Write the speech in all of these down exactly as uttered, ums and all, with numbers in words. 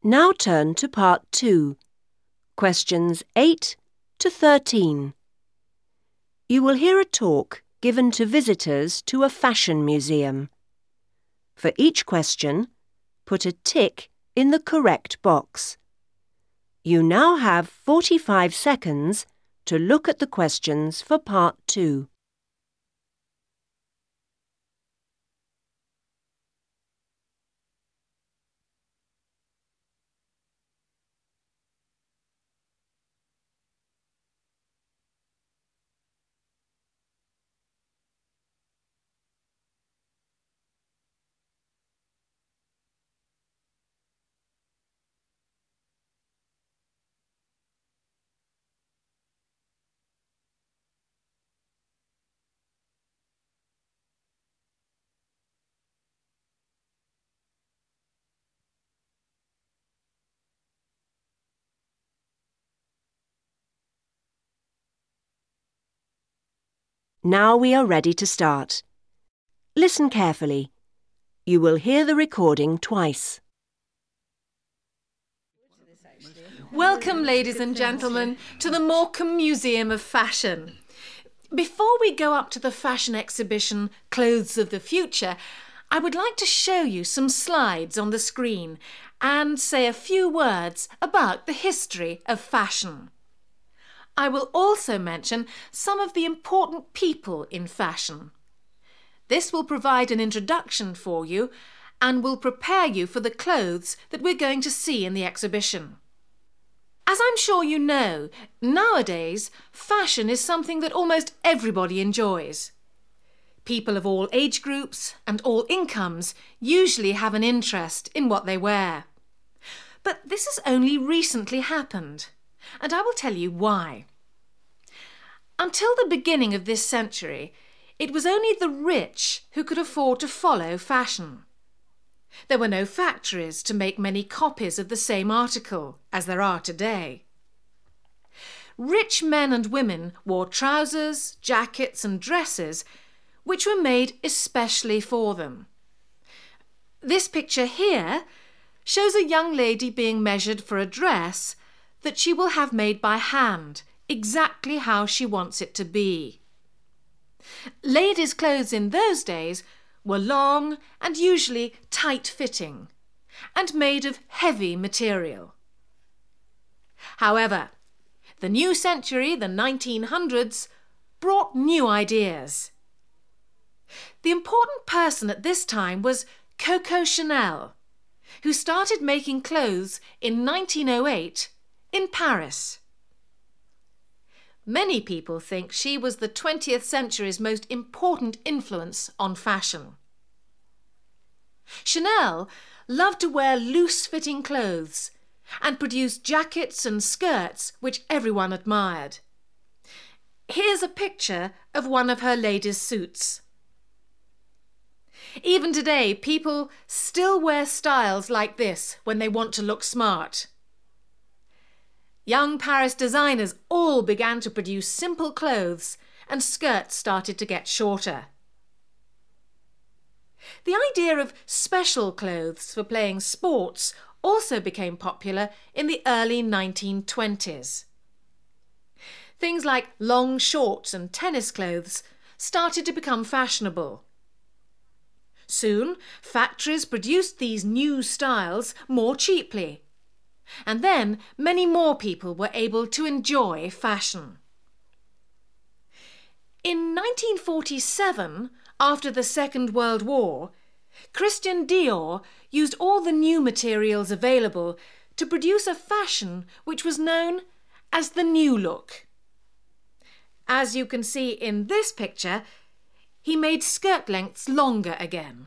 Now turn to part two, questions eight to thirteen. You will hear a talk given to visitors to a fashion museum. For each question, put a tick in the correct box. You now have forty-five seconds to look at the questions for part two. Now we are ready to start. Listen carefully. You will hear the recording twice. Welcome, ladies and gentlemen, to the Morecambe Museum of Fashion. Before we go up to the fashion exhibition Clothes of the Future, I would like to show you some slides on the screen and say a few words about the history of fashion. I will also mention some of the important people in fashion. This will provide an introduction for you and will prepare you for the clothes that we're going to see in the exhibition. As I'm sure you know, nowadays fashion is something that almost everybody enjoys. People of all age groups and all incomes usually have an interest in what they wear. But this has only recently happened, and I will tell you why. Until the beginning of this century, it was only the rich who could afford to follow fashion. There were no factories to make many copies of the same article as there are today. Rich men and women wore trousers, jackets and dresses which were made especially for them. This picture here shows a young lady being measured for a dress that she will have made by hand, exactly how she wants it to be. Ladies' clothes in those days were long and usually tight-fitting and made of heavy material. However, the new century, the nineteen hundreds, brought new ideas. The important person at this time was Coco Chanel, who started making clothes in nineteen oh eight in Paris. Many people think she was the twentieth century's most important influence on fashion. Chanel loved to wear loose-fitting clothes and produced jackets and skirts which everyone admired. Here's a picture of one of her ladies' suits. Even today, people still wear styles like this when they want to look smart. Young Paris designers all began to produce simple clothes and skirts started to get shorter. The idea of special clothes for playing sports also became popular in the early nineteen twenties. Things like long shorts and tennis clothes started to become fashionable. Soon, factories produced these new styles more cheaply. And then many more people were able to enjoy fashion. In nineteen forty-seven, after the Second World War, Christian Dior used all the new materials available to produce a fashion which was known as the New Look. As you can see in this picture, he made skirt lengths longer again.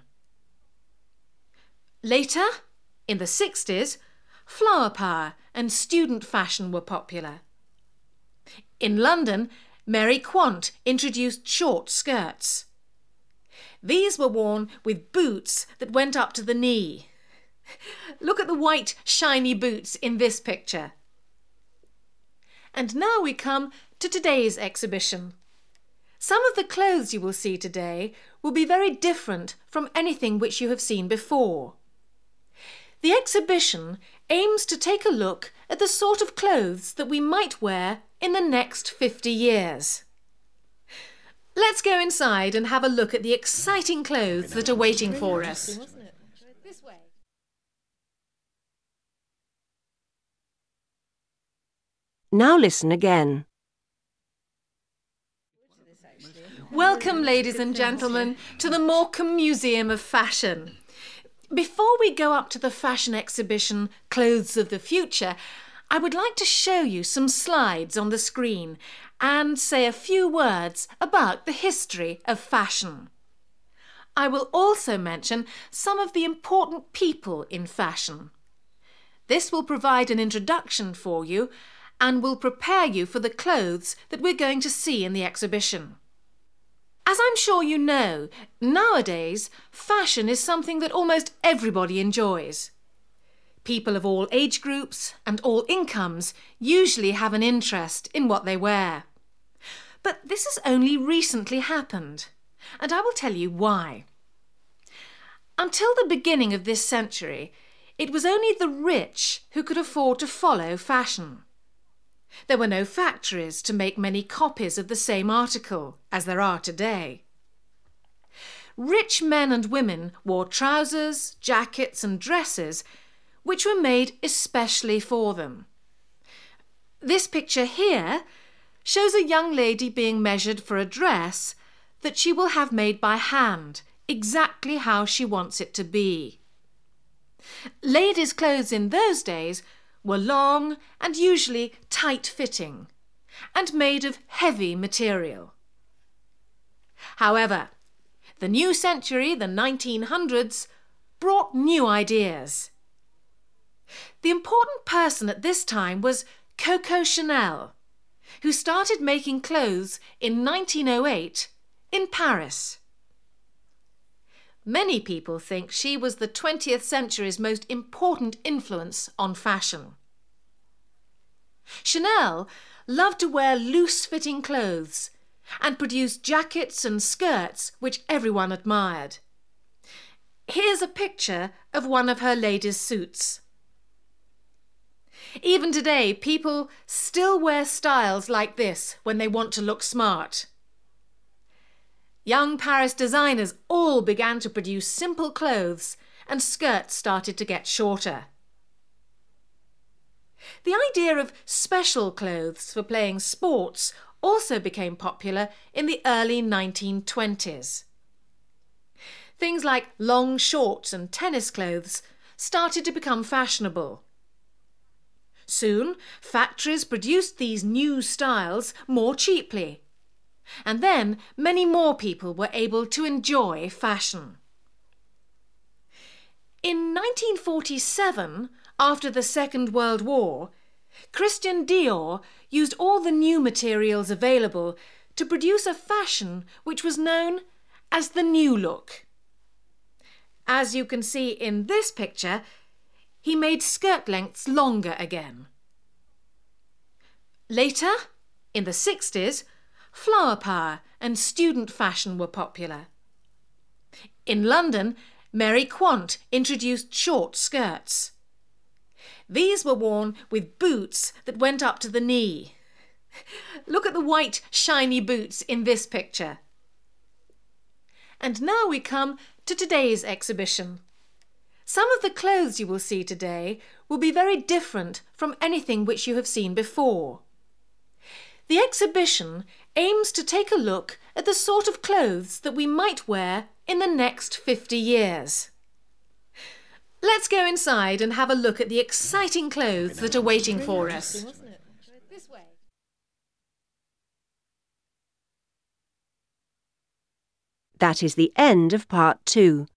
Later, in the sixties, flower power and student fashion were popular. In London, Mary Quant introduced short skirts. These were worn with boots that went up to the knee. Look at the white, shiny boots in this picture. And now we come to today's exhibition. Some of the clothes you will see today will be very different from anything which you have seen before. The exhibition aims to take a look at the sort of clothes that we might wear in the next fifty years. Let's go inside and have a look at the exciting clothes that are waiting for us. Now listen again. Welcome, ladies and gentlemen, to the Morecambe Museum of Fashion. Before we go up to the fashion exhibition Clothes of the Future, I would like to show you some slides on the screen and say a few words about the history of fashion. I will also mention some of the important people in fashion. This will provide an introduction for you and will prepare you for the clothes that we're going to see in the exhibition. As I'm sure you know, nowadays fashion is something that almost everybody enjoys. People of all age groups and all incomes usually have an interest in what they wear. But this has only recently happened, and I will tell you why. Until the beginning of this century, it was only the rich who could afford to follow fashion. There were no factories to make many copies of the same article as there are today. Rich men and women wore trousers, jackets and dresses which were made especially for them. This picture here shows a young lady being measured for a dress that she will have made by hand, exactly how she wants it to be. Ladies' clothes in those days were long and usually tight-fitting and made of heavy material. However, the new century, the nineteen hundreds, brought new ideas. The important person at this time was Coco Chanel, who started making clothes in nineteen oh eight in Paris. Many people think she was the twentieth century's most important influence on fashion. Chanel loved to wear loose-fitting clothes and produced jackets and skirts which everyone admired. Here's a picture of one of her ladies' suits. Even today, people still wear styles like this when they want to look smart. Young Paris designers all began to produce simple clothes and skirts started to get shorter. The idea of special clothes for playing sports also became popular in the early nineteen twenties. Things like long shorts and tennis clothes started to become fashionable. Soon, factories produced these new styles more cheaply. And then many more people were able to enjoy fashion. In nineteen forty-seven, after the Second World War, Christian Dior used all the new materials available to produce a fashion which was known as the New Look. As you can see in this picture, he made skirt lengths longer again. Later, in the sixties, flower power and student fashion were popular. In London, Mary Quant introduced short skirts. These were worn with boots that went up to the knee. Look at the white, shiny boots in this picture. And now we come to today's exhibition. Some of the clothes you will see today will be very different from anything which you have seen before. The exhibition aims to take a look at the sort of clothes that we might wear in the next fifty years. Let's go inside and have a look at the exciting clothes that are waiting for us. That is the end of part two.